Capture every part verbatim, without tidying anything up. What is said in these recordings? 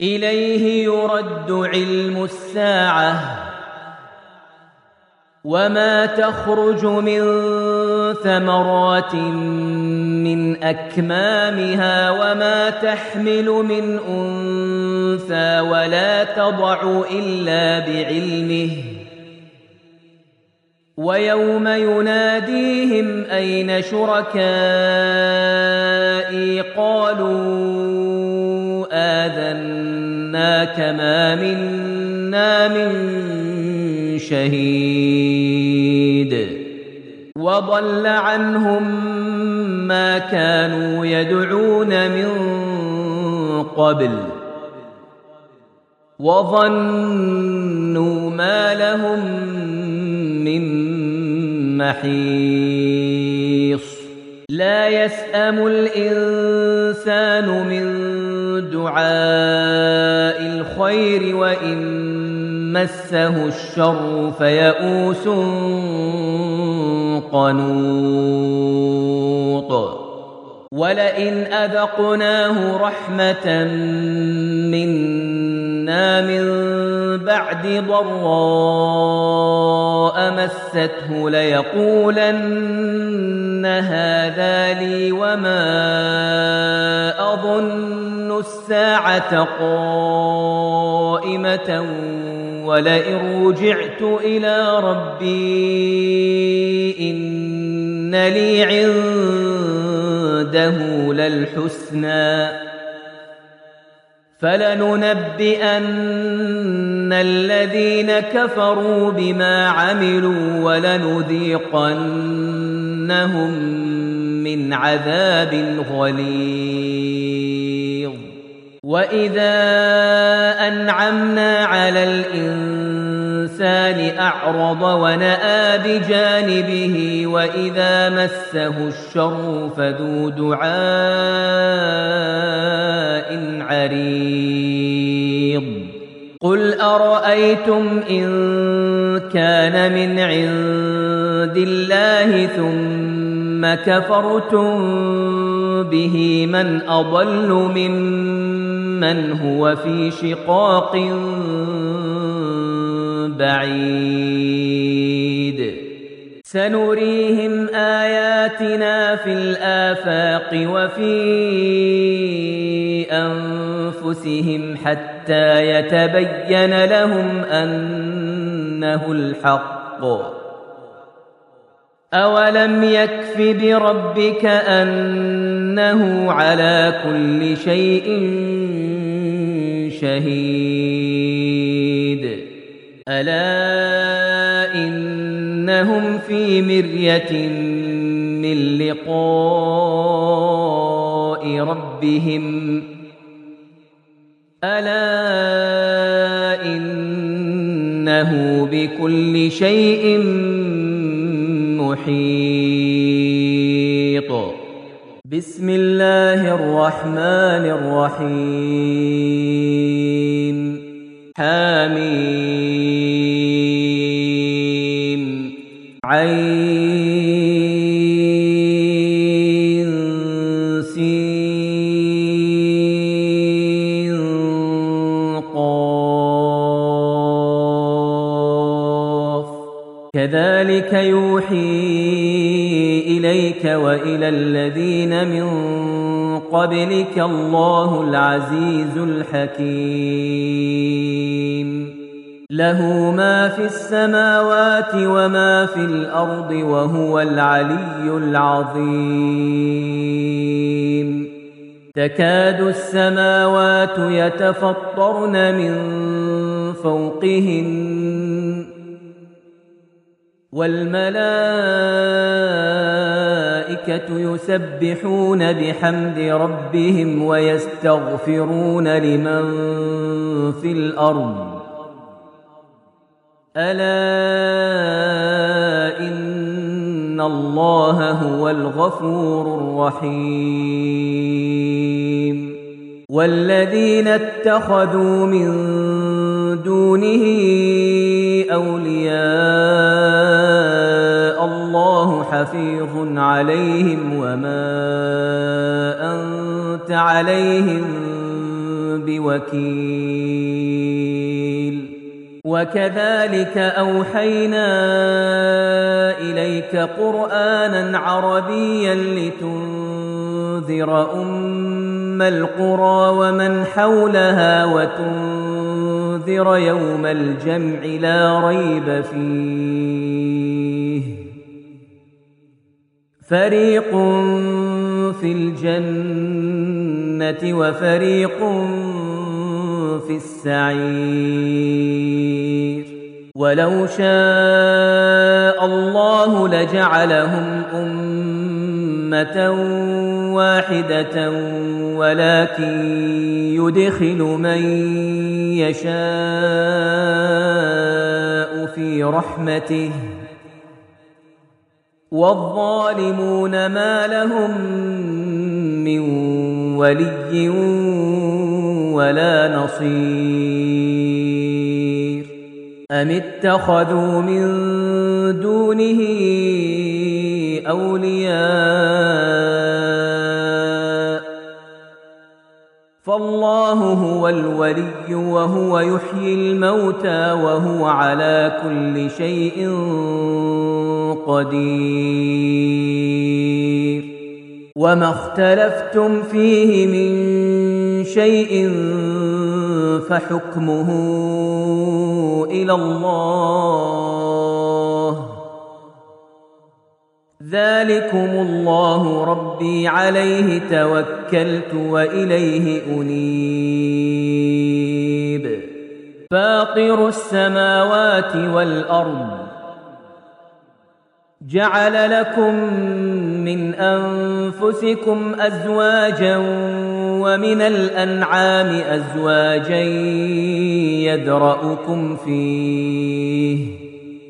إليه يرد علم الساعة وما تخرج من ثمرات من أكمامها وما تحمل من أنثى ولا تضع إلا بعلمه ويوم يناديهم أين شركائي قالوا آذناك ما منا من شهيد وضل عنهم ما كانوا يدعون من قبل وظنوا ما لهم من محيص لا يسأم الإنسان من دعاء الخير وإن مسه الشر فيئوس قنوط ولئن أذقناه رحمة منا من بعد ضراء مسته ليقولن هذا لي وما أظن الساعة قائمة ولئن رجعت إلى ربي إن لي عنده للحسنى فلننبئن الذين كفروا بما عملوا ولنذيقنهم من عذاب غليظ وإذا أنعمنا على الإنسان أعرض ونأى بجانبه وإذا مسه الشر فذو دعاء عريض قل أرأيتم إن كان من عند الله ثم كفرتم به من أضل ممن هو في شقاق بعيد سنريهم آياتنا في الآفاق وفي أنفسهم حتى يتبين لهم أنه الحق أولم يكف بربك أنه على كل شيء شهيد ألا إنهم في مرية من لقاء ربهم ألا إنه بكل شيء محيط بسم الله الرحمن الرحيم حميم عين سين قاف كذلك يوحي إليك وإلى الذين من قبلك الله العزيز الحكيم له ما في السماوات وما في الأرض وهو العلي العظيم تكاد السماوات يتفطرن من فوقهن والملائكة يسبحون بحمد ربهم ويستغفرون لمن في الأرض ألا إن الله هو الغفور الرحيم والذين اتخذوا من دونه أولياء الله حفيظ عليهم وما أنت عليهم بوكيل وكذلك أوحينا إليك قرآنا عربيا لتنذر أم القرى ومن حولها وتنذر يوم الجمع لا ريب فيه فريق في الجنة وفريق في السعير ولو شاء الله لجعلهم أمة واحدة ولكن يدخل من يشاء في رحمته والظالمون ما لهم من ولي ولا نصير أم اتخذوا من دونه أولياء فالله هو الولي وهو يحيي الموتى وهو على كل شيء قدير وما اختلفتم فيه من شيء فحكمه إلى الله ذلكم الله ربي عليه توكلت وإليه أنيب فاطر السماوات والأرض جعل لكم من أنفسكم أزواجا ومن الأنعام أزواجا يذرأكم فيه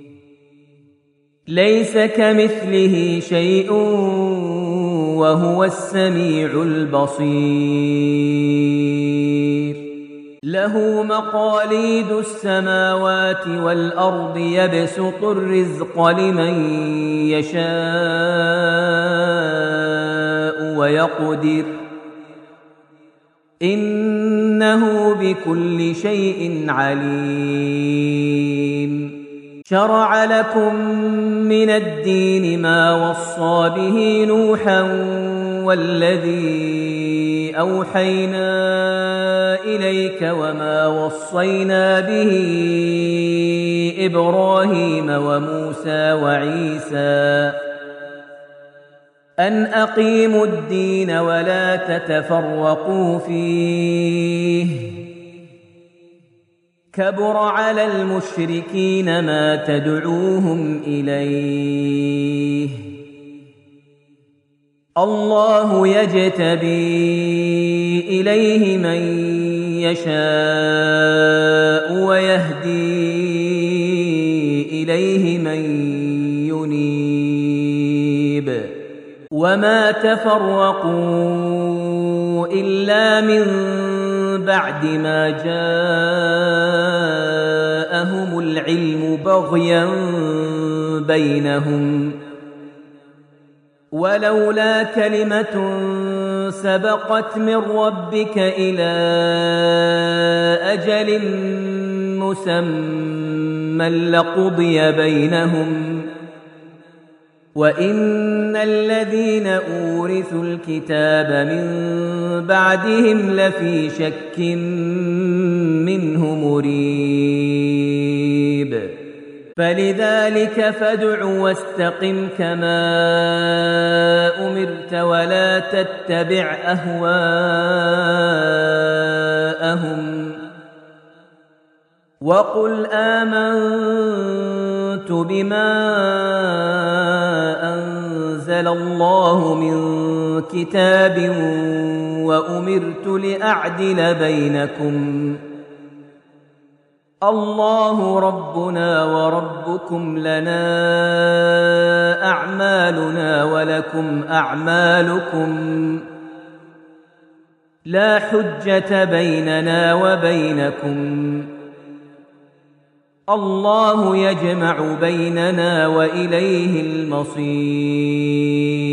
ليس كمثله شيء وهو السميع البصير له مقاليد السماوات والأرض يبسط الرزق لمن يشاء ويقدر إنه بكل شيء عليم شرع لكم من الدين ما وصى به نوحا والذي أوحينا إليك وما وصينا به إبراهيم وموسى وعيسى أن أقيموا الدين ولا تتفرقوا فيه كبر على المشركين ما تدعوهم إليه الله يجتبي إليه من يشاء ويهدي إليه من ينيب وما تفرقوا إلا من بعد ما جاءهم العلم بغيا بينهم ولولا كلمة سبقت من ربك إلى أجل مسمى لقضي بينهم وإن الذين أورثوا الكتاب من بعدهم لفي شك منه مريب فلذلك فادع واستقم كما أمرت ولا تتبع أهواءهم وقل آمنت بما أنزل الله من كتاب وأمرت لأعدل بينكم الله ربنا وربكم لنا أعمالنا ولكم أعمالكم لا حجة بيننا وبينكم الله يجمع بيننا وإليه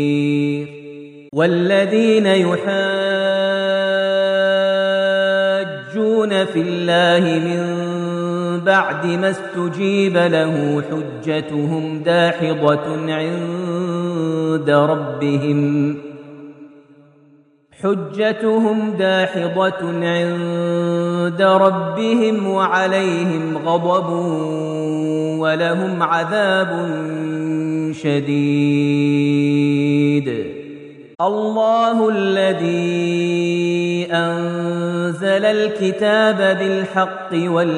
المصير والذين يحاجون يحاجون في الله من بعد ما استجيب له حجتهم داحضة عند ربهم حجتهم داحضة عند ربهم وعليهم غضب ولهم عذاب شديد. الله الذي أنزل الكتاب بالحق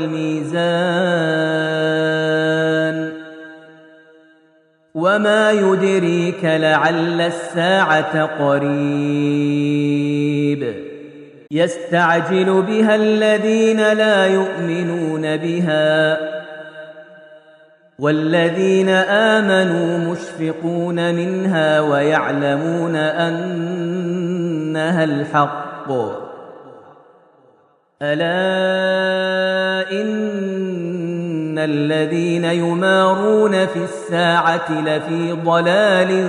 والميزان وما يدريك لعل الساعة قريب يستعجل بها الذين لا يؤمنون بها والذين آمنوا مشفقون منها ويعلمون أنها الحق. ألا إن الذين يمارون في الساعة لفي ضلال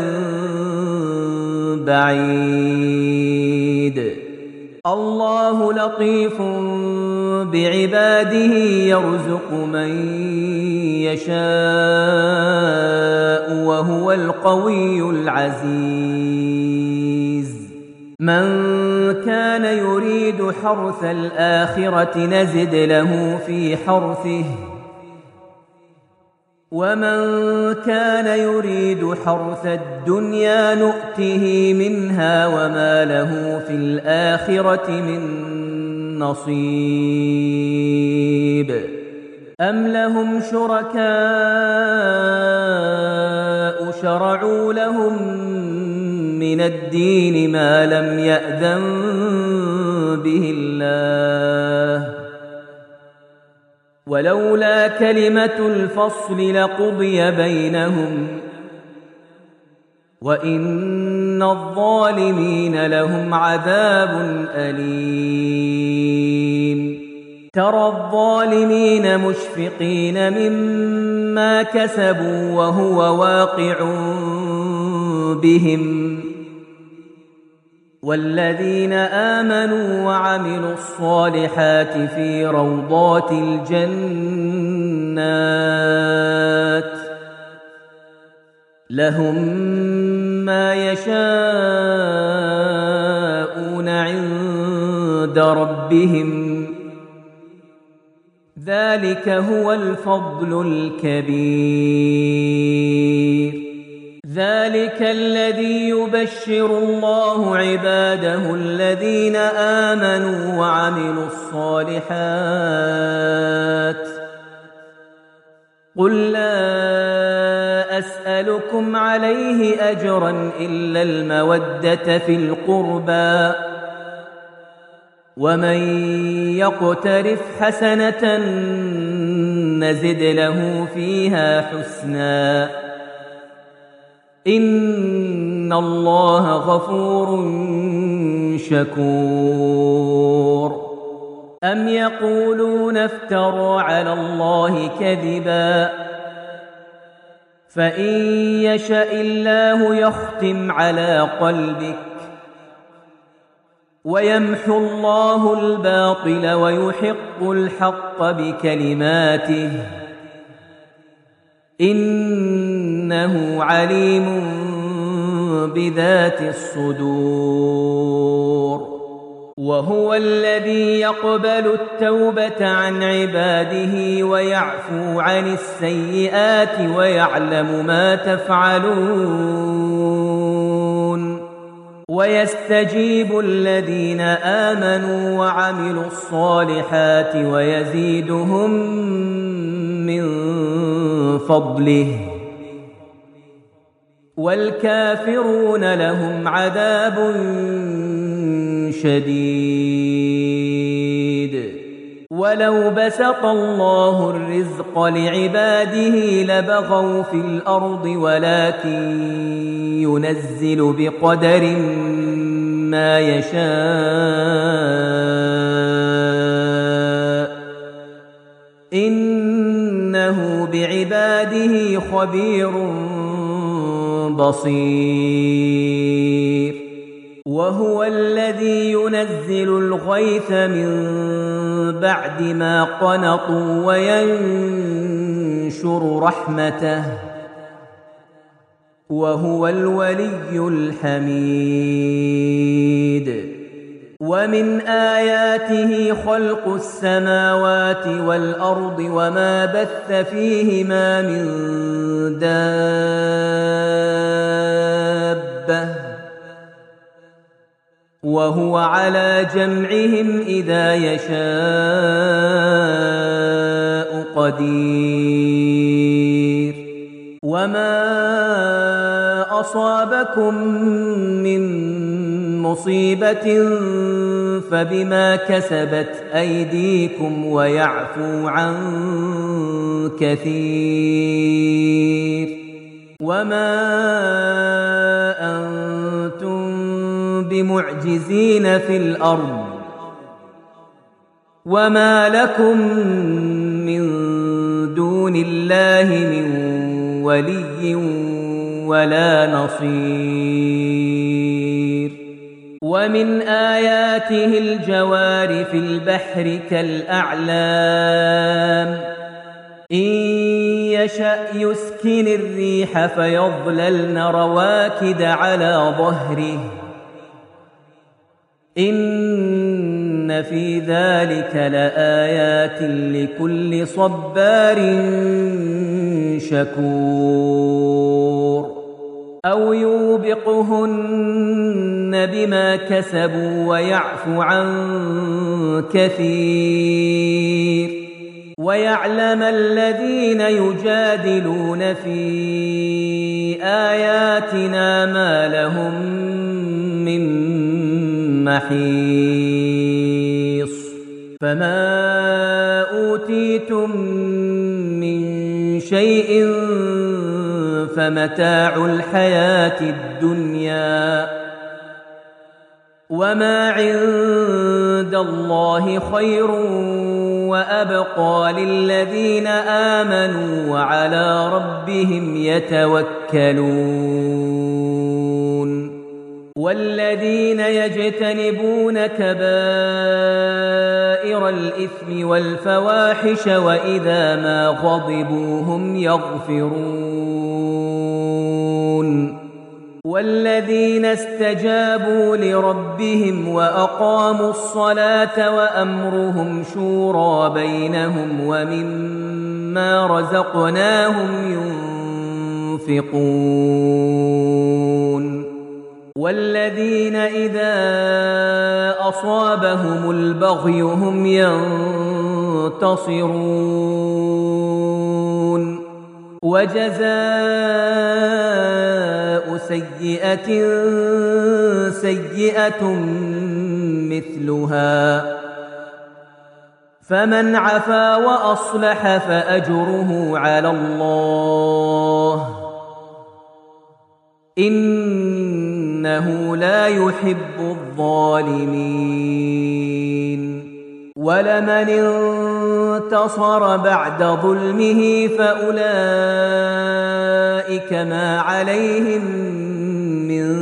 بعيد. الله لطيف بعباده يرزق من يشاء وهو القوي العزيز. من كان يريد حرث الآخرة نزد له في حرثه ومن كان يريد حرث الدنيا نؤته منها وما له في الآخرة من نصيب. أم لهم شركاء شرعوا لهم من الدين ما لم يأذن به الله ولولا كلمة الفصل لقضي بينهم وإن الظالمين لهم عذاب أليم. ترى الظالمين مشفقين مما كسبوا وهو واقع بهم والذين آمنوا وعملوا الصالحات في روضات الجنات لهم ما يشاءون عند ربهم ذلك هو الفضل الكبير. ذلك الذي يبشر الله عباده الذين آمنوا وعملوا الصالحات. قل لا أسألكم عليه أجرا إلا المودة في القربى ومن يقترف حسنة نزد له فيها حسنا إن الله غفور شكور. أم يقولون افترى على الله كذبا فإن يشاء الله يختم على قلبك ويمحو الله الباطل ويحق الحق بكلماته إنه عليم بذات الصدور. وهو الذي يقبل التوبة عن عباده ويعفو عن السيئات ويعلم ما تفعلون ويستجيب الذين آمنوا وعملوا الصالحات ويزيدهم من فضله والكافرون لهم عذاب شديد. ولو بسط الله الرزق لعباده لبغوا في الأرض ولكن ينزل بقدر ما يشاء إنه بعباده خبير بصير. وهو الذي ينزل الغيث من بعد ما قنطوا وينشر رحمته وهو الولي الحميد. ومن آياته خلق السماوات والأرض وما بث فيهما من دابة وهو على جمعهم إذا يشاء قدير. وما أصابكم من مصيبة فبما كسبت أيديكم ويعفو عن كثير. وما أنتم بمعجزين في الأرض وما لكم من دون الله من ولي ولا نصير. ومن آياته الجوار في البحر كالأعلام إن يشأ يسكن الريح فيظللن رواكد على ظهره إن في ذلك لآيات لكل صبار شكور. أو يوبقهن بما كسبوا ويعفو عن كثير. ويعلم الذين يجادلون في آياتنا ما لهم من محيص. فما أوتيتم من شيء فمتاع الحياة الدنيا وما عند الله خير وأبقى للذين آمنوا وعلى ربهم يتوكلون. والذين يجتنبون كبائر الإثم والفواحش وإذا ما غضبوا هم يغفرون. والذين استجابوا لربهم وأقاموا الصلاة وأمرهم شورى بينهم ومما رزقناهم ينفقون. والذين إذا أصابهم البغي هم ينتصرون. وجزاء سيئة سيئة مثلها فمن عفا وأصلح فأجره على الله إنه لا يحب الظالمين. ولمن انتصر بعد ظلمه فأولئك ما عليهم من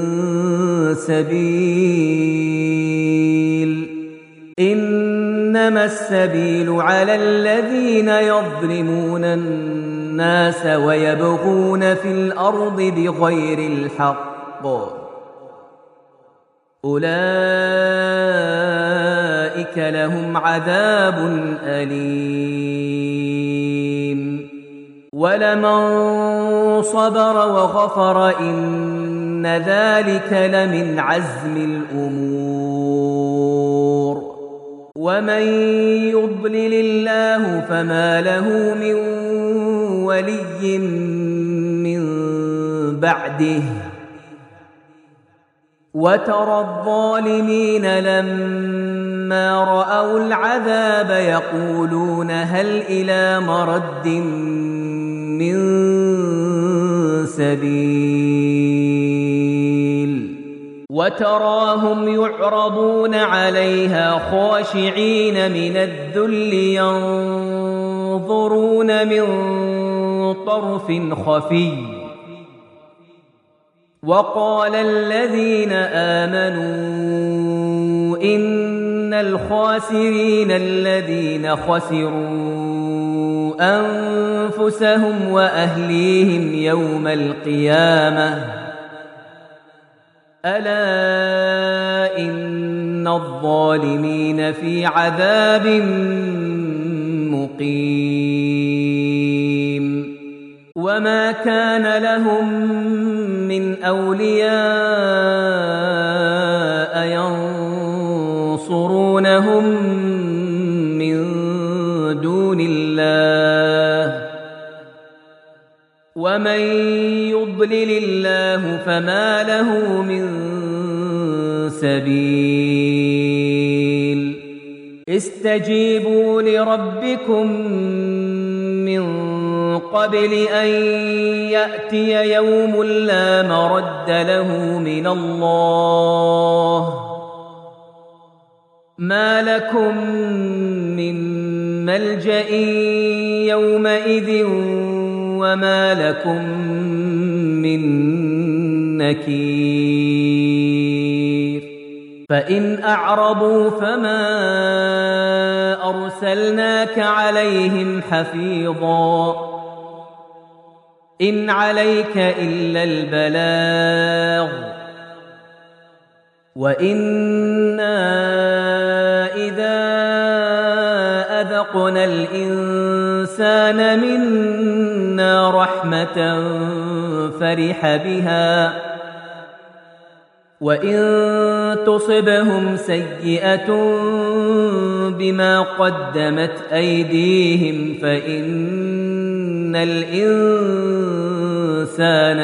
سبيل إنما السبيل على الذين يظلمون الناس ويبغون في الأرض بغير الحق أولئك لهم عذاب أليم. ولمن صبر وغفر إن ذلك لمن عزم الأمور. ومن يضلل الله فما له من ولي من بعده وترى الظالمين لما رأوا العذاب يقولون هل إلى مرد من سبيل. وتراهم يعرضون عليها خاشعين من الذل ينظرون من طرف خفي. وقال الذين آمنوا إن الخاسرين الذين خسروا أنفسهم وأهليهم يوم القيامة ألا إن الظالمين في عذاب مقيم وما كان لهم من أولياء ينصرونهم من دون الله ومن يضلل الله فما له من سبيل استجيبوا لربكم من قبل أن يأتي يوم لا مرد له من الله ما لكم من ملجأ يومئذ وما لكم من نكير فإن أعرضوا فما أرسلناك عليهم حفيظا إن عليك إلا البلاغ وإنا إذا أذقنا الإنسان منا رحمة فرح بها وإن تصبهم سيئة بما قدمت أيديهم فإن الإنسان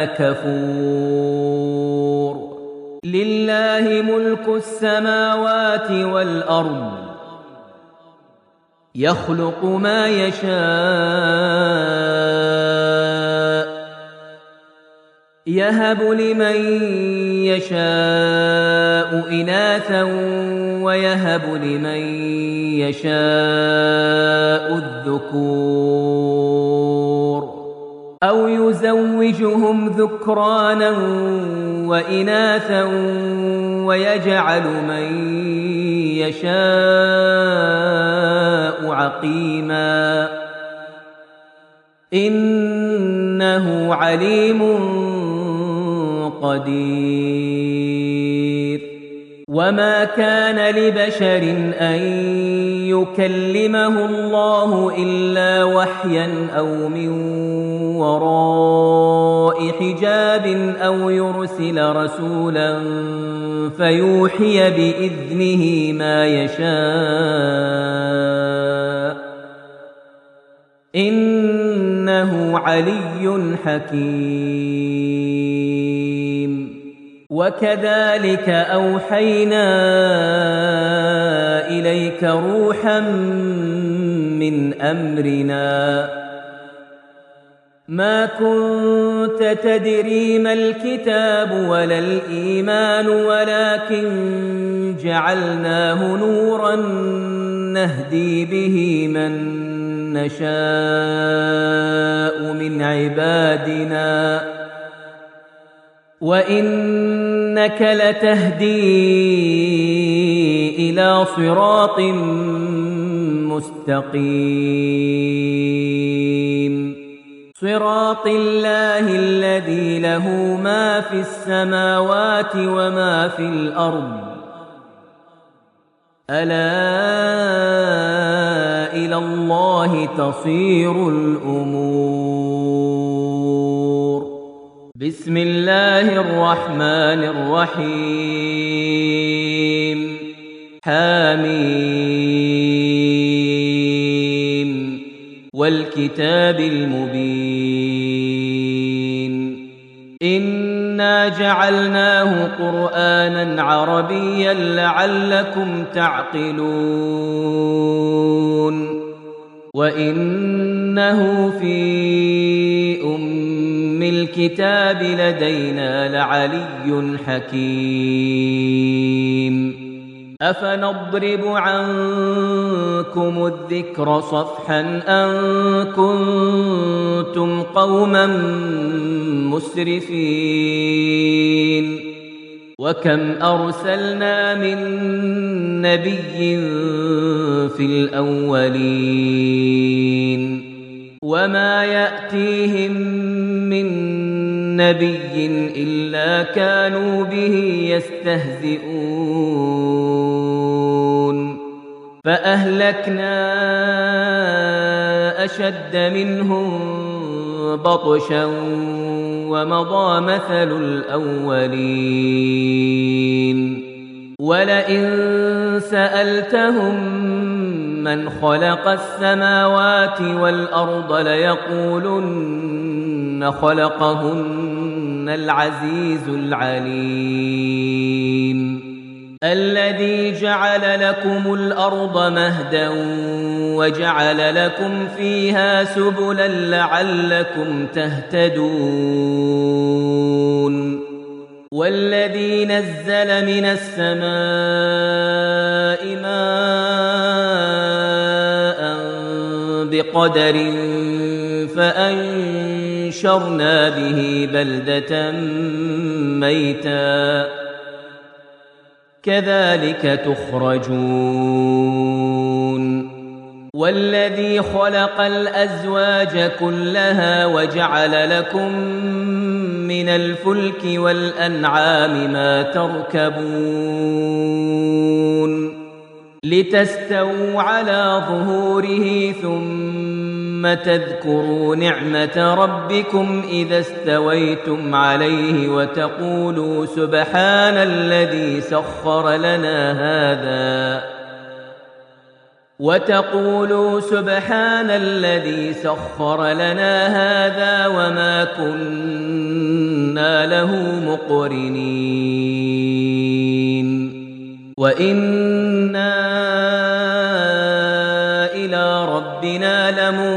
كفور لله ملك السماوات والأرض يخلق ما يشاء يهب لمن يشاء إناثا ويهب لمن يشاء الذكور أو يزوجهم ذكرانا وإناثا ويجعل من يشاء عقيما إنه عليم قدير وما كان لبشر أن يكلمه الله إلا وحيا أو من وراء حجاب أو يرسل رسولا فيوحي بإذنه ما يشاء إنه علي حكيم وكذلك أوحينا إليك روحا من أمرنا ما كنت تدري ما الكتاب ولا الإيمان ولكن جعلناه نورا نهدي به من نشاء من عبادنا وإنك لتهدي إلى صراط مستقيم صراط الله الذي له ما في السماوات وما في الأرض ألا إلى الله تصير الأمور بسم الله الرحمن الرحيم حميم والكتاب المبين إنا جعلناه قرآنا عربيا لعلكم تعقلون وإنه في أم الكتاب لدينا لعلي حكيم أفنضرب عنكم الذكر صفحا أن كنتم قوما مسرفين وكم أرسلنا من نبي في الأولين وما يأتيهم من نبي إلا كانوا به يستهزئون فأهلكنا أشد منهم بطشا ومضى مثل الأولين ولئن سألتهم من خلق السماوات والأرض ليقولن خلقهن العزيز العليم الذي جعل لكم الأرض مهدا وجعل لكم فيها سبلا لعلكم تهتدون والذي نزل من السماء ماء بقدر فأنشرنا به بلدة ميتا كذلك تخرجون والذي خلق الأزواج كلها وجعل لكم من الفلك والأنعام ما تركبون لتستووا على ظهوره ثم تذكروا نعمة ربكم إذا استويتم عليه وتقولوا سبحان الذي سخر لنا هذا وتقولوا سبحان الذي سخر لنا هذا وما كنا له مقرنين وإنا إلى ربنا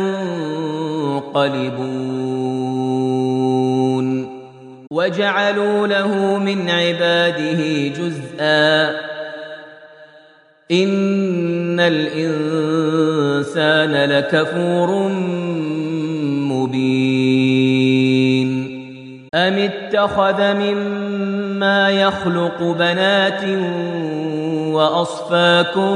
لمنقلبون وجعلوا له من عباده جزءا إن الإنسان لكفور مبين أم اتخذ مما يخلق بنات وأصفاكم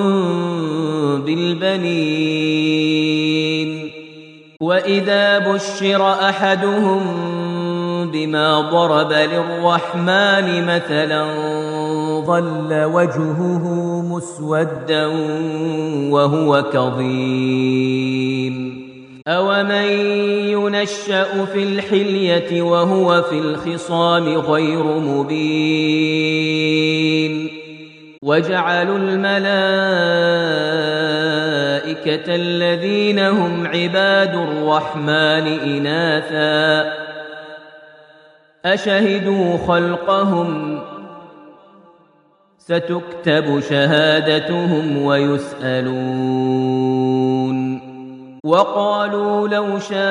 بالبنين وإذا بشر أحدهم بما ضرب للرحمن مثلا ظل وجهه مسودا وهو كظيم أومن ينشأ في الحلية وهو في الخصام غير مبين وجعلوا الملائكة الذين هم عباد الرحمن إناثا أشهدوا خلقهم ستكتب شهادتهم ويسألون وقالوا لو شاء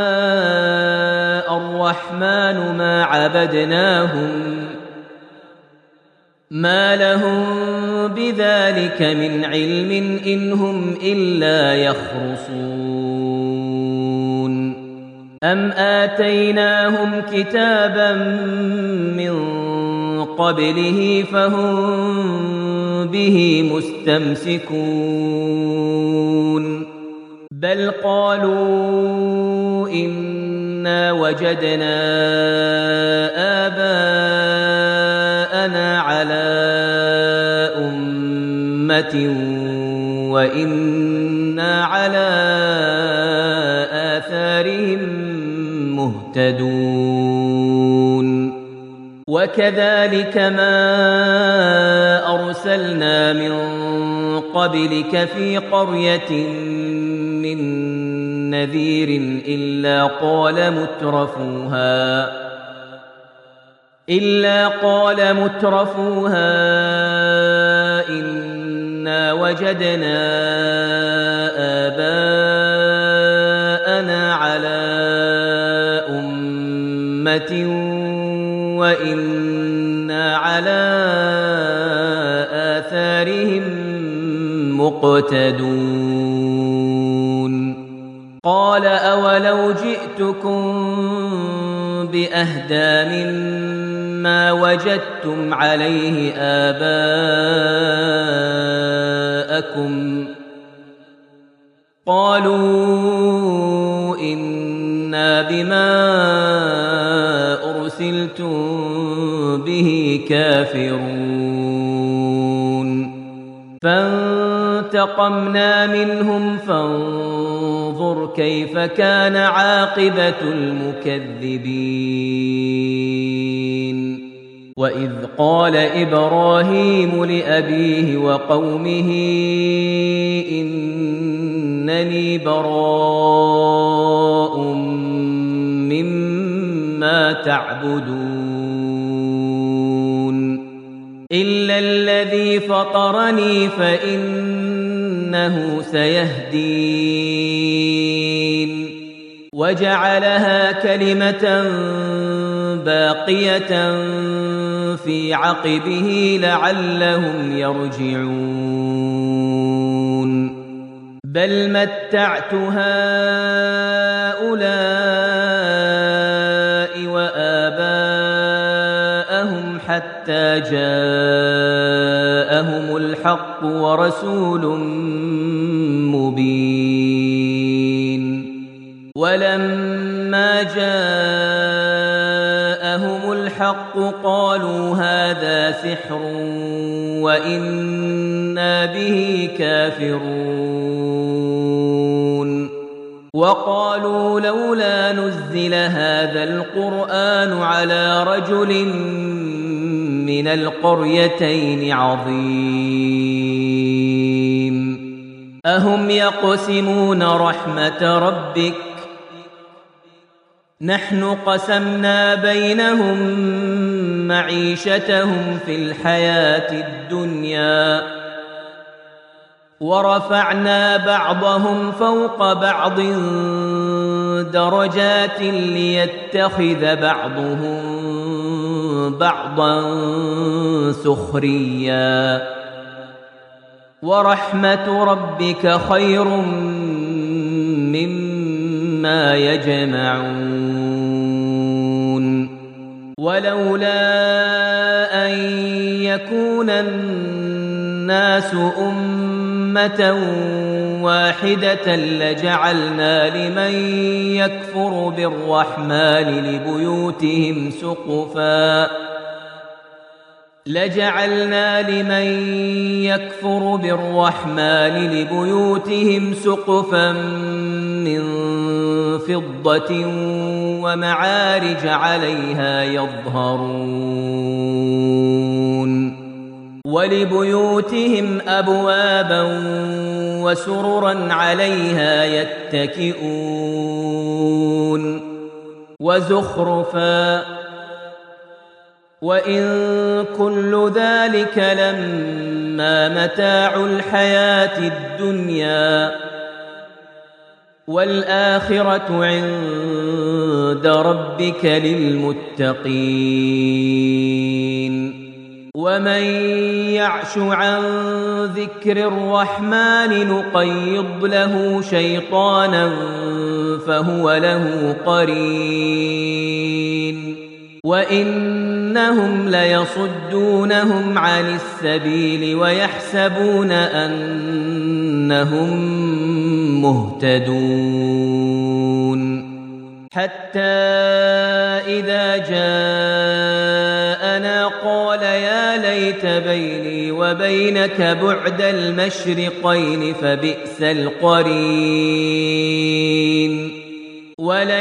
الرحمن ما عبدناهم ما لهم بذلك من علم إن هم إلا يخرصون أم آتيناهم كتابا من قبله فهم به مستمسكون بل قالوا إنا وجدنا آباءنا على أمة وإنا على آثارهم مهتدون وكذلك ما أرسلنا من قبلك في قرية من نذير إلا قال مترفوها إلا قال مترفوها إنا وجدنا آباءنا على أمة وإنا على آثارهم مقتدون قال أولو جئتكم بأهدى مما ما وجدتم عليه آباءكم قالوا إنا بما أرسلتم به كافرون فانتقمنا منهم فانظر كيف كان عاقبة المكذبين وإذ قال إبراهيم لأبيه وقومه إنني براء مما تعبدون إلا الذي فطرني فإنه سيهدين وجعلها كلمة باقية في عقبه لعلهم يرجعون بل متعت هؤلاء وآباءهم حتى جاءهم الحق ورسول مبين ولما جاءهم الحق قالوا هذا سحر وإنا به كافرون وقالوا لولا نزل هذا القرآن على رجل من القريتين عظيم أهم يقسمون رحمة ربك نحن قسمنا بينهم معيشتهم في الحياة الدنيا ورفعنا بعضهم فوق بعض درجات ليتخذ بعضهم بعضا سخريا ورحمة ربك خير مما يجمعون ولولا أن يكون الناس أمة واحدة لجعلنا لمن يكفر بالرحمن لبيوتهم سقفا لجعلنا لمن يكفر بالرحمن لبيوتهم سقفا من فضة ومعارج عليها يظهرون ولبيوتهم أبوابا وسررا عليها يتكئون وزخرفا وإن كل ذلك لما متاع الحياة الدنيا والآخرة عند ربك للمتقين ومن يعش عن ذكر الرحمن نقيض له شيطانا فهو له قرين وإنهم ليصدونهم عن السبيل ويحسبون أنهم مهتدون حتى إذا جاءنا قال يا ليت بيني وبينك بعد المشرقين فبئس القرين ولن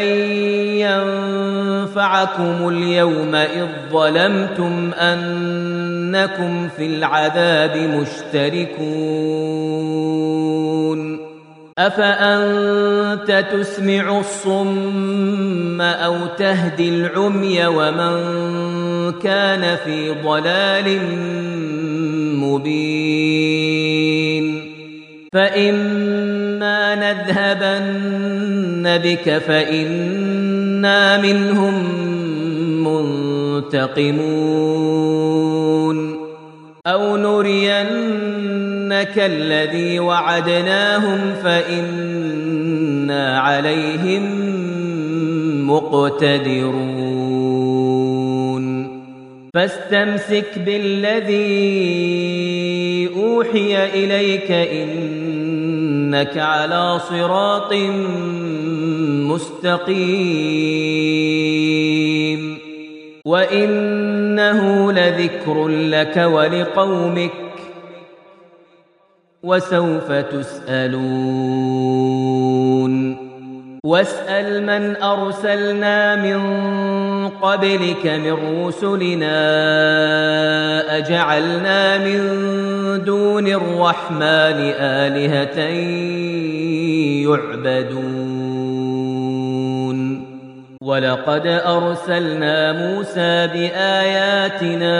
ينفعكم اليوم إذ ظلمتم أنكم في العذاب مشتركون أفأنت تسمع الصم أو تهدي العمي ومن كان في ضلال مبين فإما نذهبن بك فإنا منهم منتقمون أو نرينك الذي وعدناهم فإنا عليهم مقتدرون فاستمسك بالذي أوحي إليك إنك على صراط مستقيم وإنه لذكر لك ولقومك وسوف تسألون واسأل من أرسلنا من قبلك من رسلنا أجعلنا من دون الرحمن آلهة يعبدون ولقد أرسلنا موسى بآياتنا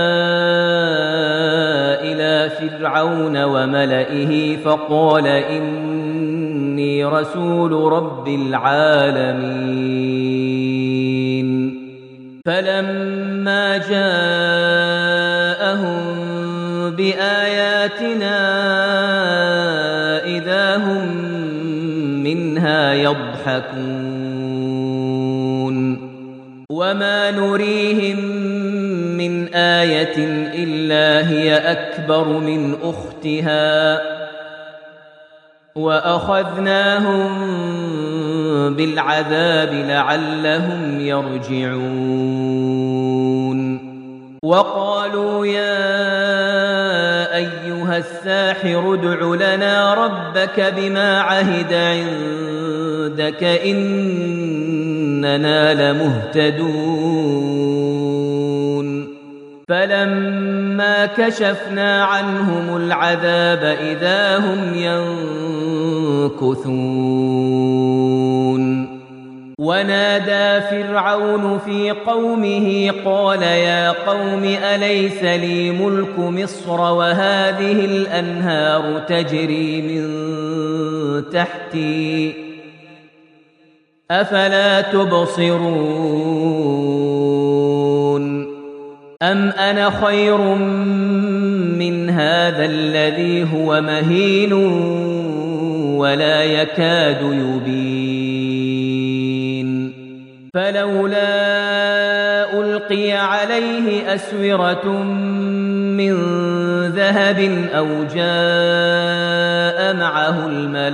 إلى فرعون وملئه فقال إني رسول رب العالمين فلما جاءهم بآياتنا إذا هم منها يضحكون وما نريهم من آية إلا هي أكبر من أختها وأخذناهم بالعذاب لعلهم يرجعون وقالوا يا أيها الساحر ادع لنا ربك بما عهد عندك إننا لمهتدون فلما كشفنا عنهم العذاب إذا هم ينكثون ونادى فرعون في قومه قال يا قوم أليس لي ملك مصر وهذه الأنهار تجري من تحتي أفلا تبصرون أم أنا خير من هذا الذي هو مهين ولا يكاد يبين فلولا ألقي عليه أسورة من ذهب أو جاء معه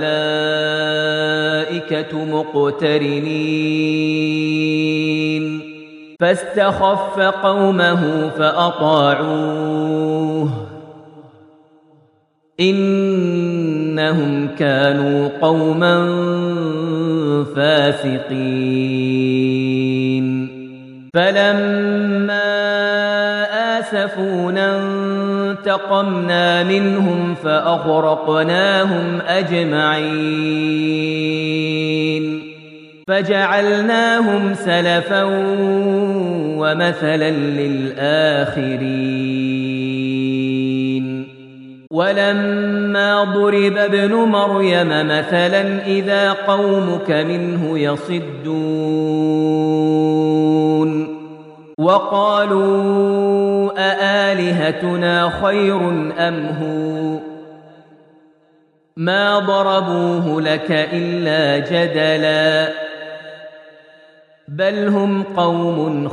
الملائكة مقترنين فاستخف قومه فأطاعوه إنهم كانوا قوما فاسقين فلما آسفونا انتقمنا منهم فأغرقناهم أجمعين فجعلناهم سلفا ومثلا للآخرين ولما ضرب ابن مريم مثلا إذا قومك منه يصدون وقالوا أآلهتنا خير أم هو ما ضربوه لك إلا جدلا بل هم قوم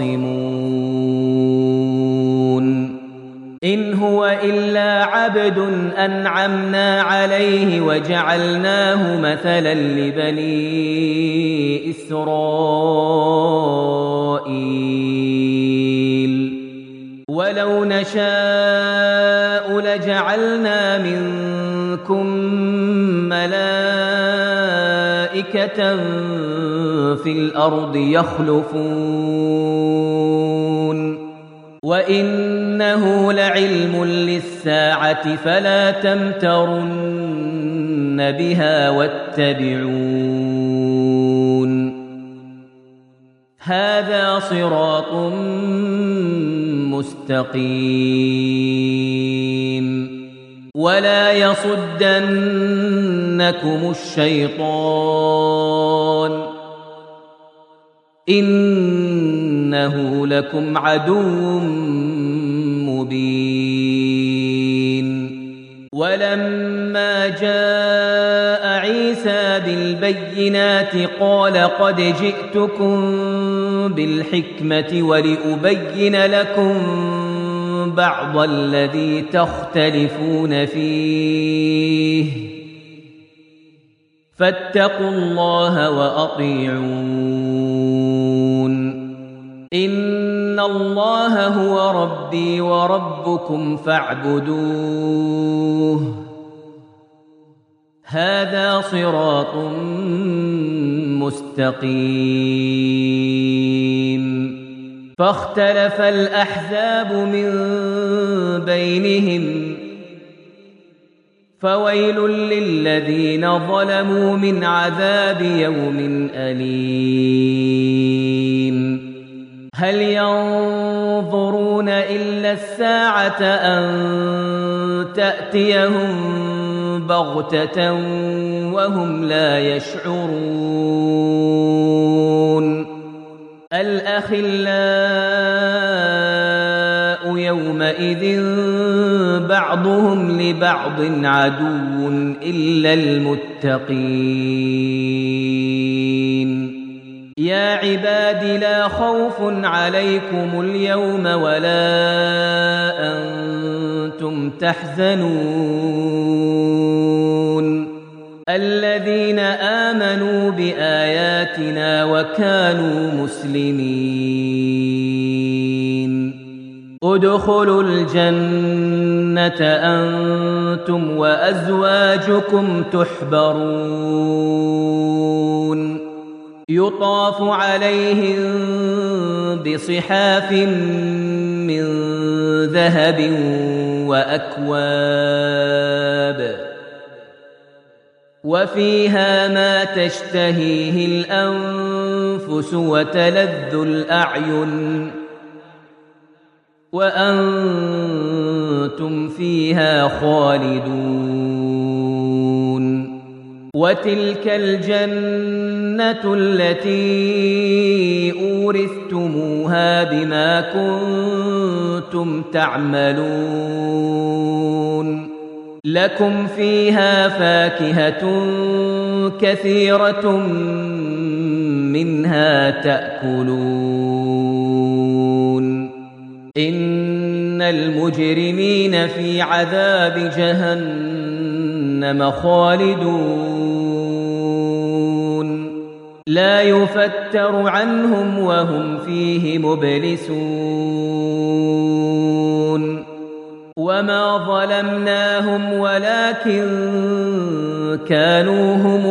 خصمون إن هو إلا عبد أنعمنا عليه وجعلناه مثلا لبني إسرائيل ولو نشاء لجعلنا منكم ملائكة في الأرض يخلفون وإنه لعلم للساعة فلا تمترن بها واتبعون هذا صراط مستقيم ولا يصدنكم الشيطان إنه لكم عدو مبين ولما جاء عيسى بالله بالبينات قال قد جئتكم بالحكمة ولأبين لكم بعض الذي تختلفون فيه فاتقوا الله وأطيعون إن الله هو ربي وربكم فاعبدوه هذا صراط مستقيم فاختلف الأحزاب من بينهم فويل للذين ظلموا من عذاب يوم أليم هل ينظرون إلا الساعة أن تأتيهم بغتة وهم لا يشعرون الأخلاء يومئذ بعضهم لبعض عدو إلا المتقين يا عباد لا خوف عليكم اليوم ولا أنتم تحزنون الذين آمنوا بآياتنا وكانوا مسلمين ادخلوا الجنة أنتم وأزواجكم تحبرون يطاف عليهم بصحاف من ذهب وأكواب وفيها ما تشتهيه الأنفس وتلذ الأعين وأنتم فيها خالدون وتلك الجنة التي أورثتموها بما كنتم تعملون لكم فيها فاكهة كثيرة منها تأكلون إن المجرمين في عذاب جهنم خالدون لا يفتر عنهم وهم فيه مبلسون وما ظلمناهم ولكن كانوا هم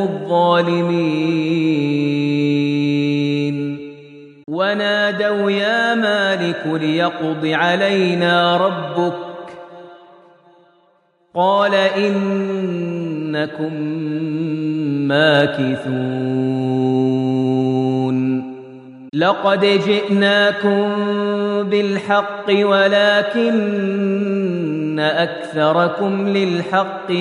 الظالمين ونادوا يا مالك ليقض علينا ربك قال إنكم ماكثون لقد جئناكم بالحق ولكن أكثركم للحق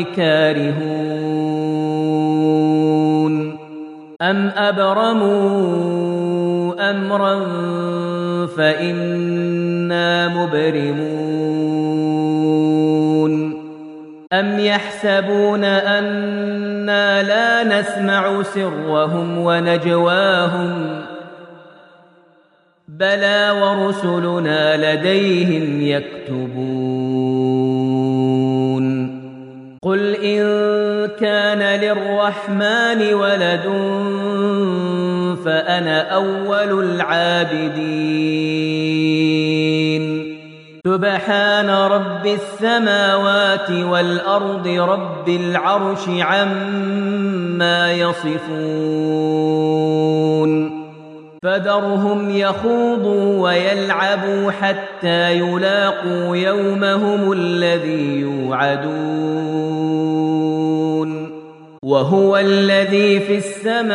كارهون أم أبرموا أمرا فإنا مبرمون أم يحسبون أنا لا نسمع سرهم ونجواهم بلى ورسلنا لديهم يكتبون قل إن كان للرحمن ولد فأنا أول العابدين سبحان رب السماوات والأرض رب العرش عما يصفون فذرهم يخوضوا ويلعبوا حتى يلاقوا يومهم الذي يوعدون وهو الذي في السماء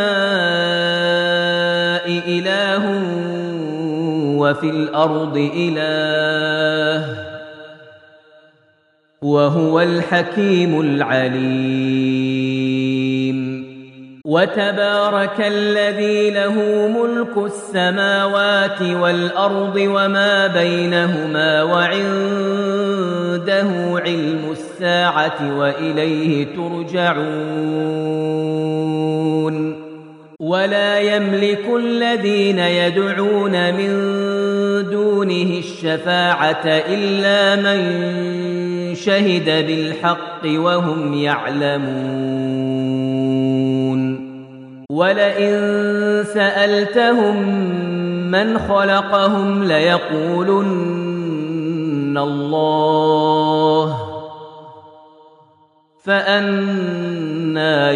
إله وفي الأرض إله وهو الحكيم العليم وتبارك الذي له ملك السماوات والأرض وما بينهما وعنده علم الساعة وإليه ترجعون ولا يملك الذين يدعون من دونه الشفاعة إلا من شهد بالحق وهم يعلمون ولئن سألتهم من خلقهم ليقولن الله فأنى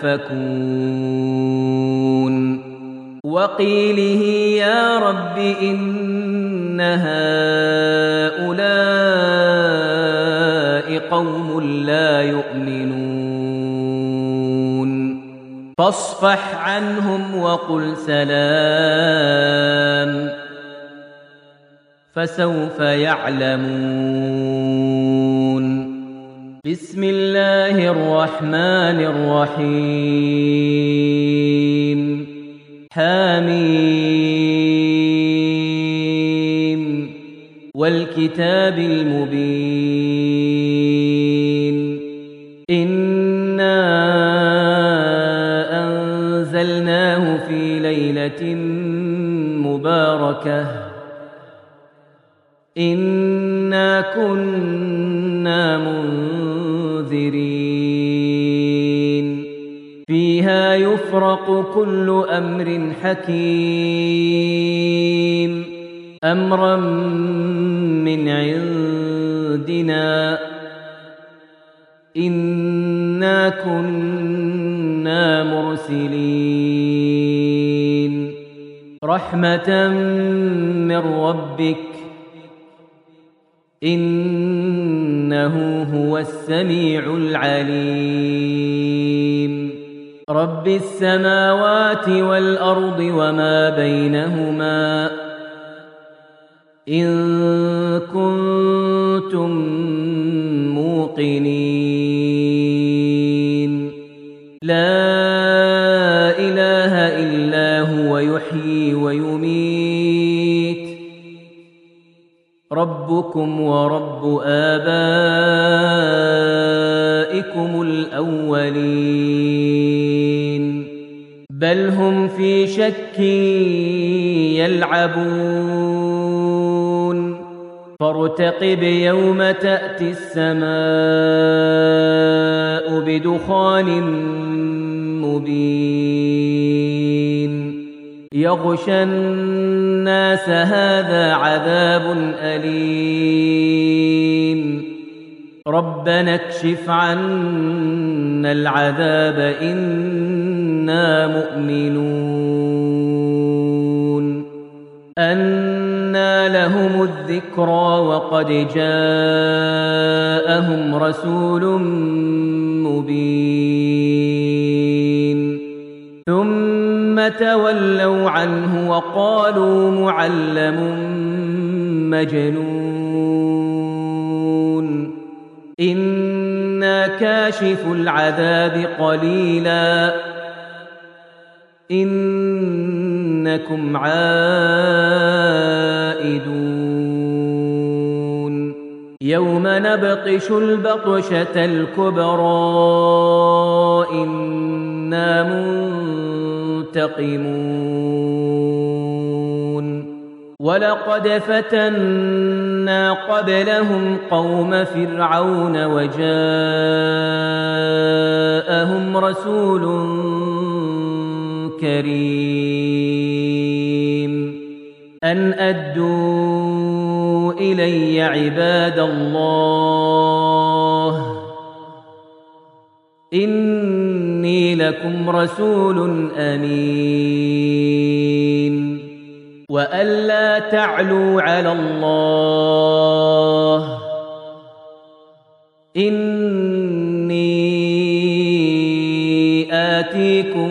يؤفكون وقيله يا رب إن هؤلاء قوم لا يؤمنون فاصفح عنهم وقل سلام فسوف يعلمون بسم الله الرحمن الرحيم حميم والكتاب المبين إنا أنزلناه في ليلة مباركة إنا كنا منذرين فيها يفرق كل أمر حكيم أمرا من عندنا إنا كنا مرسلين رحمة من ربك إنه هو السميع العليم رب السماوات والأرض وما بينهما إن كنتم موقنين لا إله إلا هو يحيي ويميت ربكم ورب آبائكم الأولين بل هم في شك يلعبون فارتقب يوم تأتي السماء بدخان مبين يغشى الناس هذا عذاب أليم ربنا اكشف عنا العذاب إنا مؤمنون أنى لهم الذكرى وقد جاءهم رسول مبين ثم تولوا عنه وقالوا معلم مجنون إنا كاشف العذاب قليلا إنكم عائدون يوم نبطش البطشة الكبرى إنا منتقمون ولقد فتنا قبلهم قوم فرعون وجاءهم رسول كريم أن أدوا إلي عباد الله إني لكم رسول أمين وألا تعلوا على الله إني آتيكم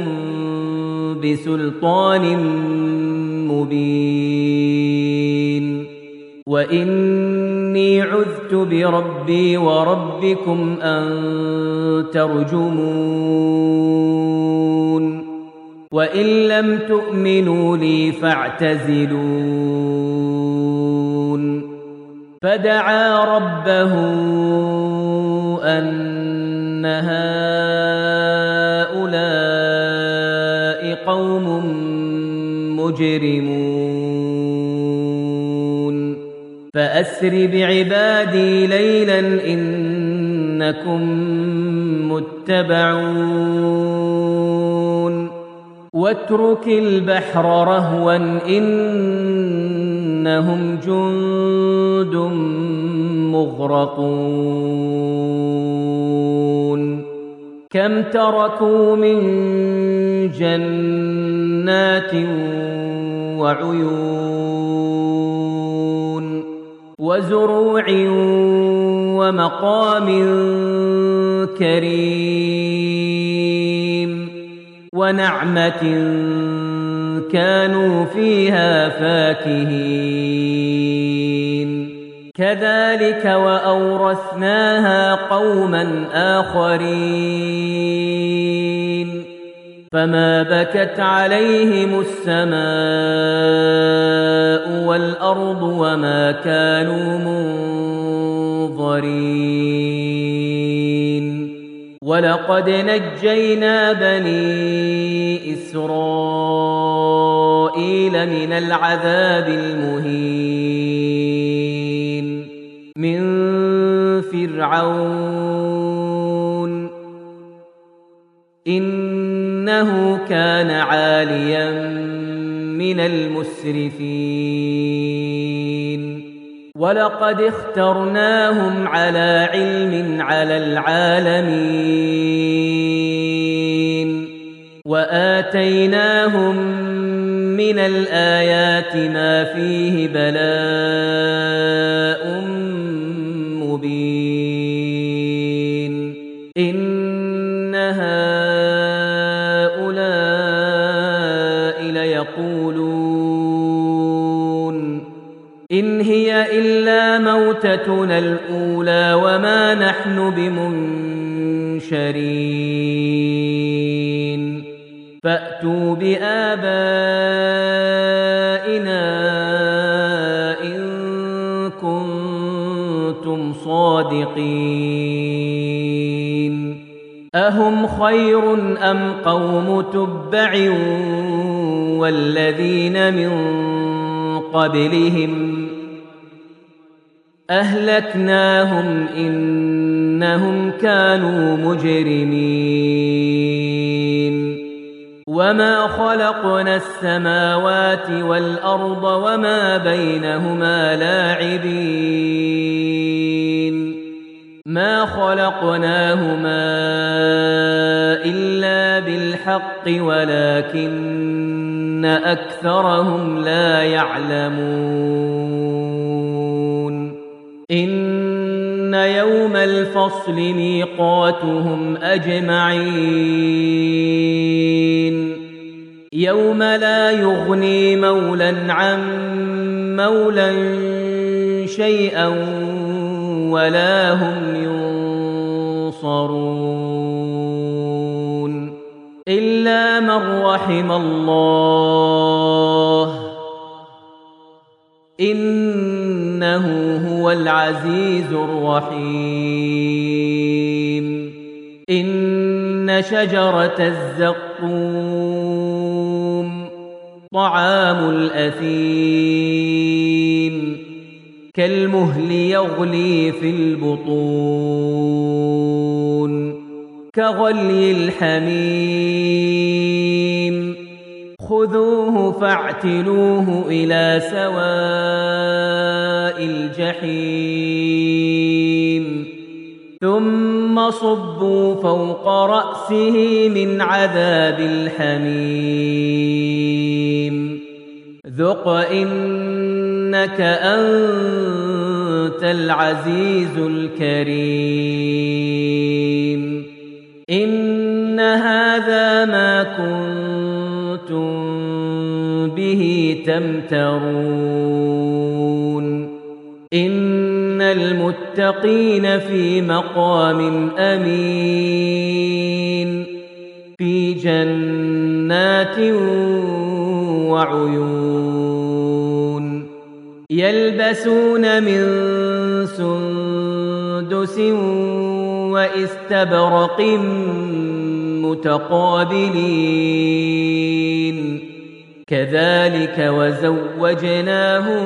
بسلطان مبين وإني إني عذت بربي وربكم أن ترجمون وإن لم تؤمنوا لي فاعتزلون فدعا ربه أن هؤلاء قوم مجرمون فأسر بعبادي ليلا إنكم متبعون واترك البحر رهوا إنهم جند مغرقون كم تركوا من جنات وعيون وزروع ومقام كريم ونعمة كانوا فيها فاكهين كذلك وأورثناها قوما آخرين فما بكت عليهم السماء والأرض وما كانوا منظرين ولقد نجينا بني إسرائيل من العذاب المهين من فرعون إنه كان عاليا من المسرفين ولقد اخترناهم على علم على العالمين وآتيناهم من الآيات ما فيه بلاء مبين إن هؤلاء ليقولون إن هي إلا موتتنا الأولى وما نحن بمنشرين فأتوا بآبائنا إن كنتم صادقين أهم خير أم قوم تبع والذين من قبلهم أهلكناهم إنهم كانوا مجرمين وما خلقنا السماوات والأرض وما بينهما لاعبين ما خلقناهما إلا بالحق ولكن أكثرهم لا يعلمون إن يوم الفصل ميقاتهم أجمعين يوم لا يغني مولا عن مولا شيئا ولا هم ينصرون إلا من رحم الله إنه هو العزيز الرحيم إن شجرة الزقوم طعام الأثيم كالمهل يغلي في البطون كغلي الحميم خذوه فاعتلوه إلى سواء الجحيم ثم صبوا فوق رأسه من عذاب الحميم ذق إنك أنت العزيز الكريم إن هذا ما كنتم به تمترون إن المتقين في مقام أمين في جنات وعيون يلبسون من سندس واستبرق متقابلين كذلك وزوجناهم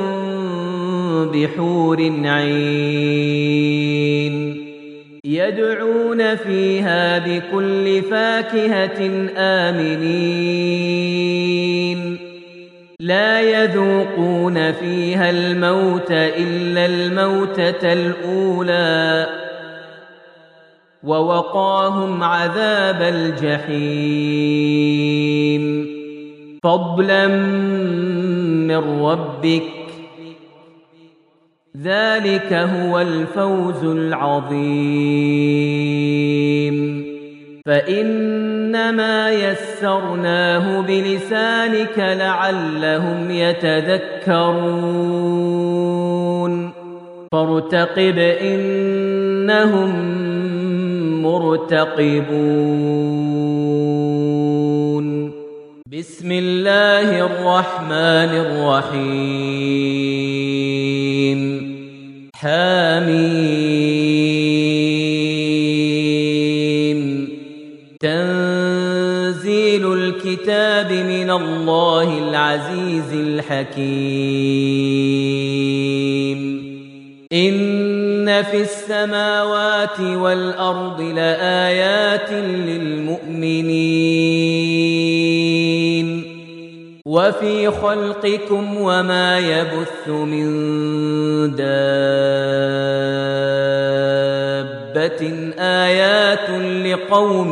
بحور عين يدعون فيها بكل فاكهة آمنين لا يذوقون فيها الموت إلا الموتة الأولى ووقاهم عذاب الجحيم فضلا من ربك ذلك هو الفوز العظيم فإنما يسرناه بلسانك لعلهم يتذكرون فارتقب إنهم مرتقبون بسم الله الرحمن الرحيم حميم تنزيل الكتاب من الله العزيز الحكيم إن في السماوات والأرض لآيات للمؤمنين وفي خلقكم وما يبث من دابة آيات لقوم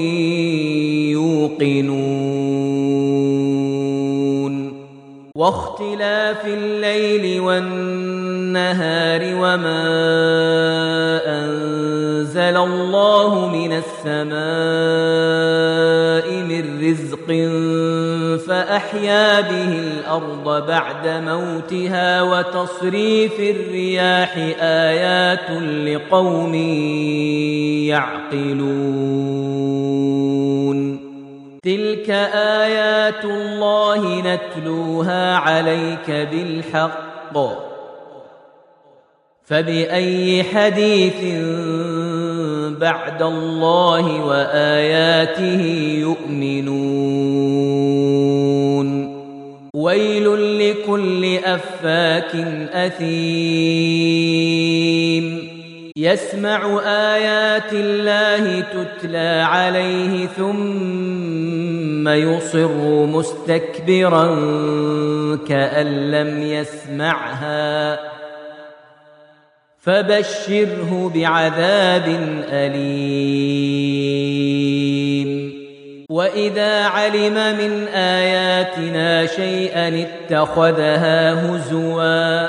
يوقنون واختلاف الليل والنهار وما أنزل الله من السماء من رزق فأحيا به الأرض بعد موتها وتصريف الرياح آيات لقوم يعقلون تلك آيات الله نتلوها عليك بالحق فبأي حديث بعد الله وآياته يؤمنون ويل لكل أفاك أثيم يسمع آيات الله تتلى عليه ثم يصر مستكبرا كأن لم يسمعها فبشره بعذاب أليم وإذا علم من آياتنا شيئا اتخذها هزوا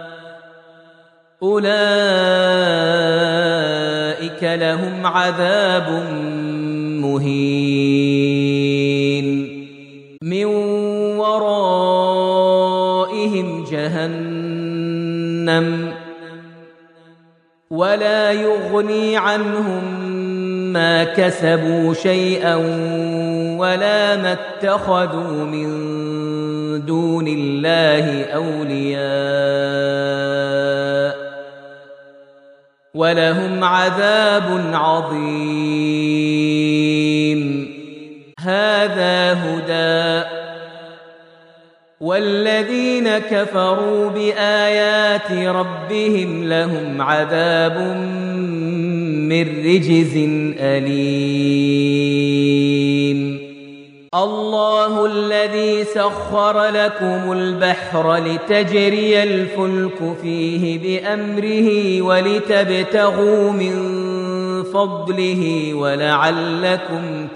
أولئك لهم عذاب مهين من ورائهم جهنم ولا يغني عنهم ما كسبوا شيئا ولا ما اتخذوا من دون الله أولياء ولهم عذاب عظيم هذا هدى والذين كفروا بآيات ربهم لهم عذاب من رجز أليم الله الذي سخر لكم البحر لتجري الفلك فيه بأمره ولتبتغوا من فضله ولعلكم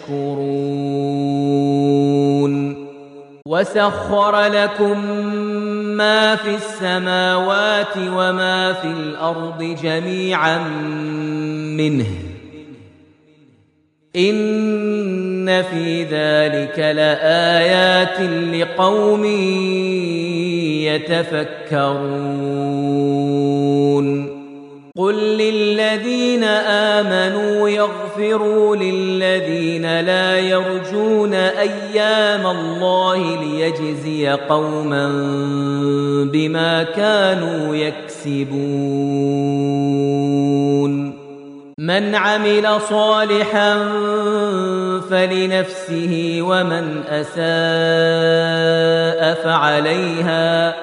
تشكرون وسخر لكم ما في السماوات وما في الأرض جميعا منه إن إن في ذلك لآيات لقوم يتفكرون قل للذين آمنوا يغفروا للذين لا يرجون أيام الله ليجزي قوما بما كانوا يكسبون من عمل صالحا فلنفسه ومن أساء فعليها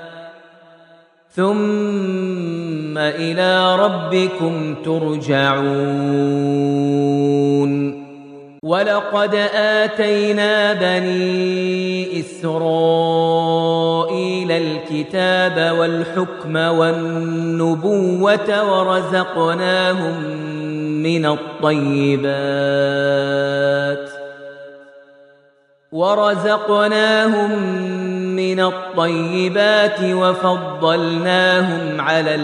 ثم إلى ربكم ترجعون ولقد آتينا بني إسرائيل الكتاب والحكم والنبوة ورزقناهم من الطيبات ورزقناهم من الطيبات وفضلناهم على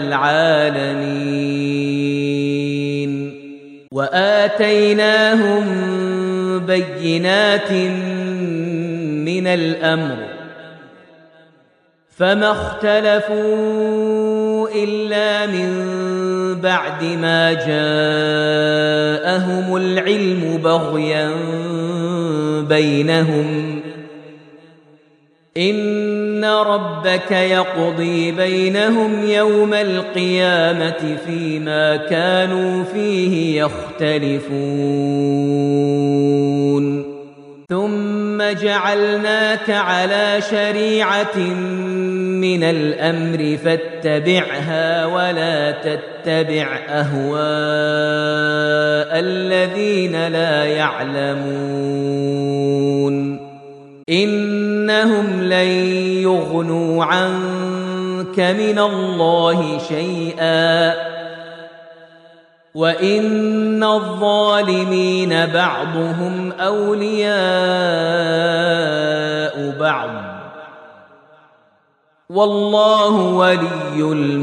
العالمين وآتيناهم بينات من الأمر فما اختلفوا إلا من بعد ما جاءهم العلم بغيا بينهم إن ربك يقضي بينهم يوم القيامة فيما كانوا فيه يختلفون ثم جعلناك على شريعة من الأمر فاتبعها ولا تتبع أهواء الذين لا يعلمون إنهم لن يغنوا عنك من الله شيئا وإن الظالمين بعضهم أولياء بعض والله ولي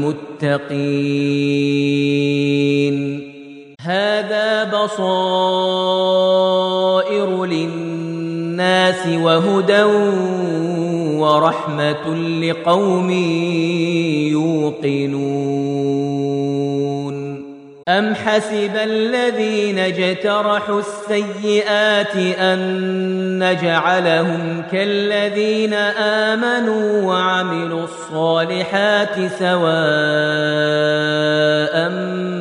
المتقين هذا بصائر للناس وهدى ورحمة لقوم يوقنون أم حسب الذين اجترحوا السيئات أن نجعلهم كالذين آمنوا وعملوا الصالحات سواء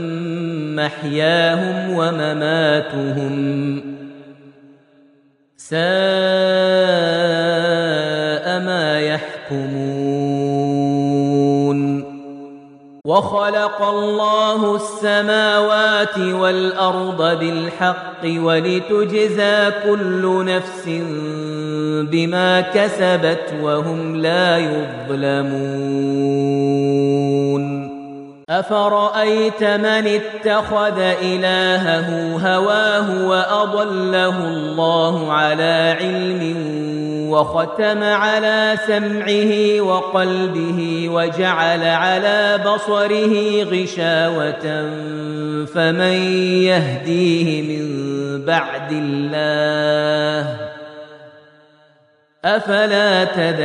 محياهم ومماتهم ساء ما يحكمون وخلق الله السماوات والأرض بالحق ولتجزى كل نفس بما كسبت وهم لا يظلمون أفرأيت من اتخذ إلهه هواه وأضله الله على علم وختم على سمعه وقلبه وجعل على بصره غشاوة فمن يهديه من بعد الله أفلا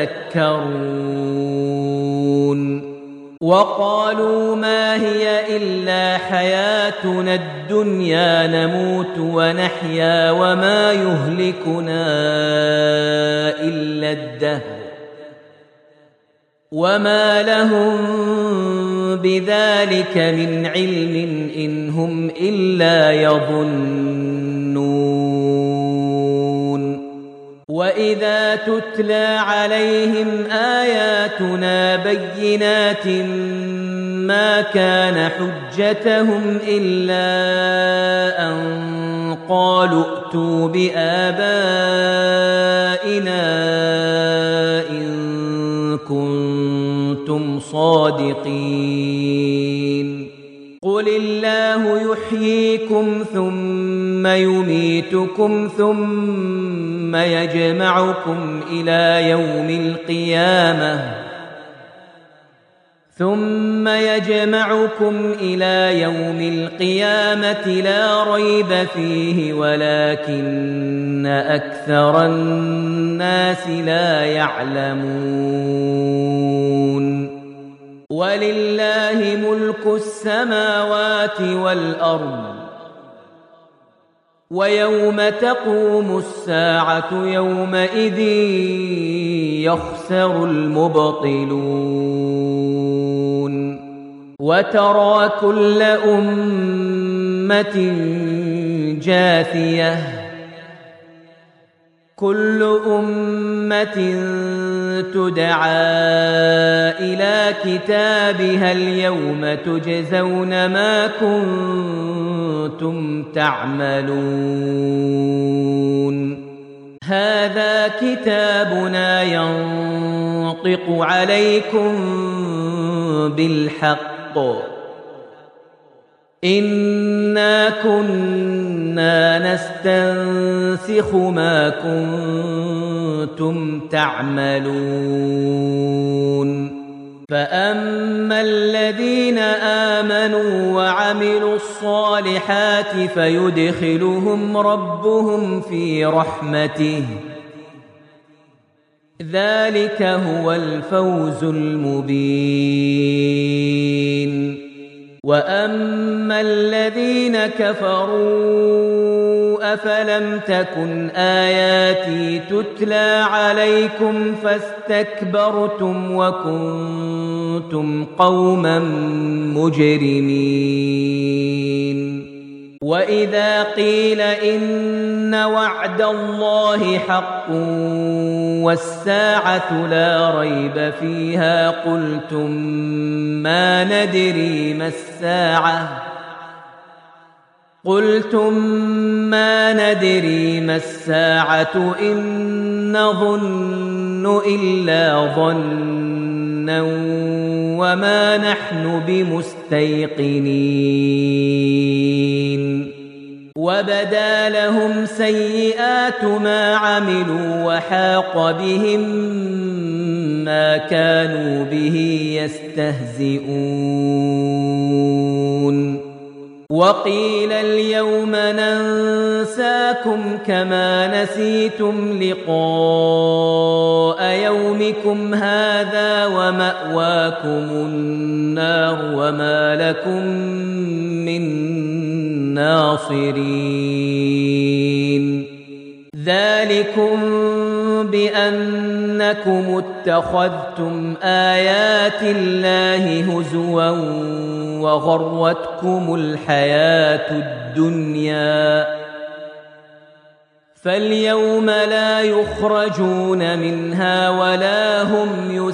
تذكرون وقالوا ما هي إلا حياتنا الدنيا نموت ونحيا وما يهلكنا إلا الدهر وما لهم بذلك من علم إن هم إلا يظنون وإذا تتلى عليهم آياتنا بينات ما كان حجتهم إلا أن قالوا ائتوا بآبائنا إن كنتم صادقين قل الله يحييكم ثم يميتكم ثم يجمعكم إلى يوم القيامة ثم يجمعكم إلى يوم القيامة لا ريب فيه ولكن أكثر الناس لا يعلمون ولله ملك السماوات والأرض ويوم تقوم الساعة يومئذ يخسر المبطلون وترى كل أمة جاثية كل أمة تدعى إلى كتابها اليوم تجزون ما كنتم تعملون هذا كتابنا ينطق عليكم بالحق إنا كنا نستنسخ ما كنتم تعملون فأما الذين آمنوا وعملوا الصالحات فيدخلهم ربهم في رحمته ذلك هو الفوز المبين وأما الذين كفروا أفلم تكن آياتي تتلى عليكم فاستكبرتم وكنتم قوما مجرمين وإذا قيل إن وعد الله حق والساعة لا ريب فيها قلتم ما ندري ما الساعة قلتم ما ندري ما الساعة إن نظن إلا ظنا وما نحن بمستيقنين وبدا لهم سيئات ما عملوا وحاق بهم ما كانوا به يستهزئون وقيل اليوم ننساكم كما نسيتم لقاء يومكم هذا ومأواكم النار وما لكم من ناصرين ذلكم بأنكم اتخذتم آيات الله هزوا وغرتكم الحياة الدنيا فاليوم لا يخرجون منها ولا هم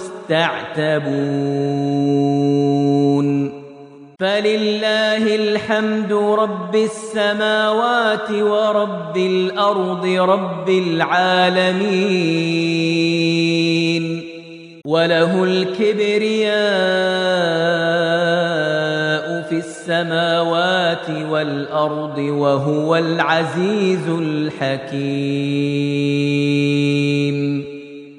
يستعتبون فلله الحمد رب السماوات ورب الأرض رب العالمين وله الكبرياء في السماوات والأرض وهو العزيز الحكيم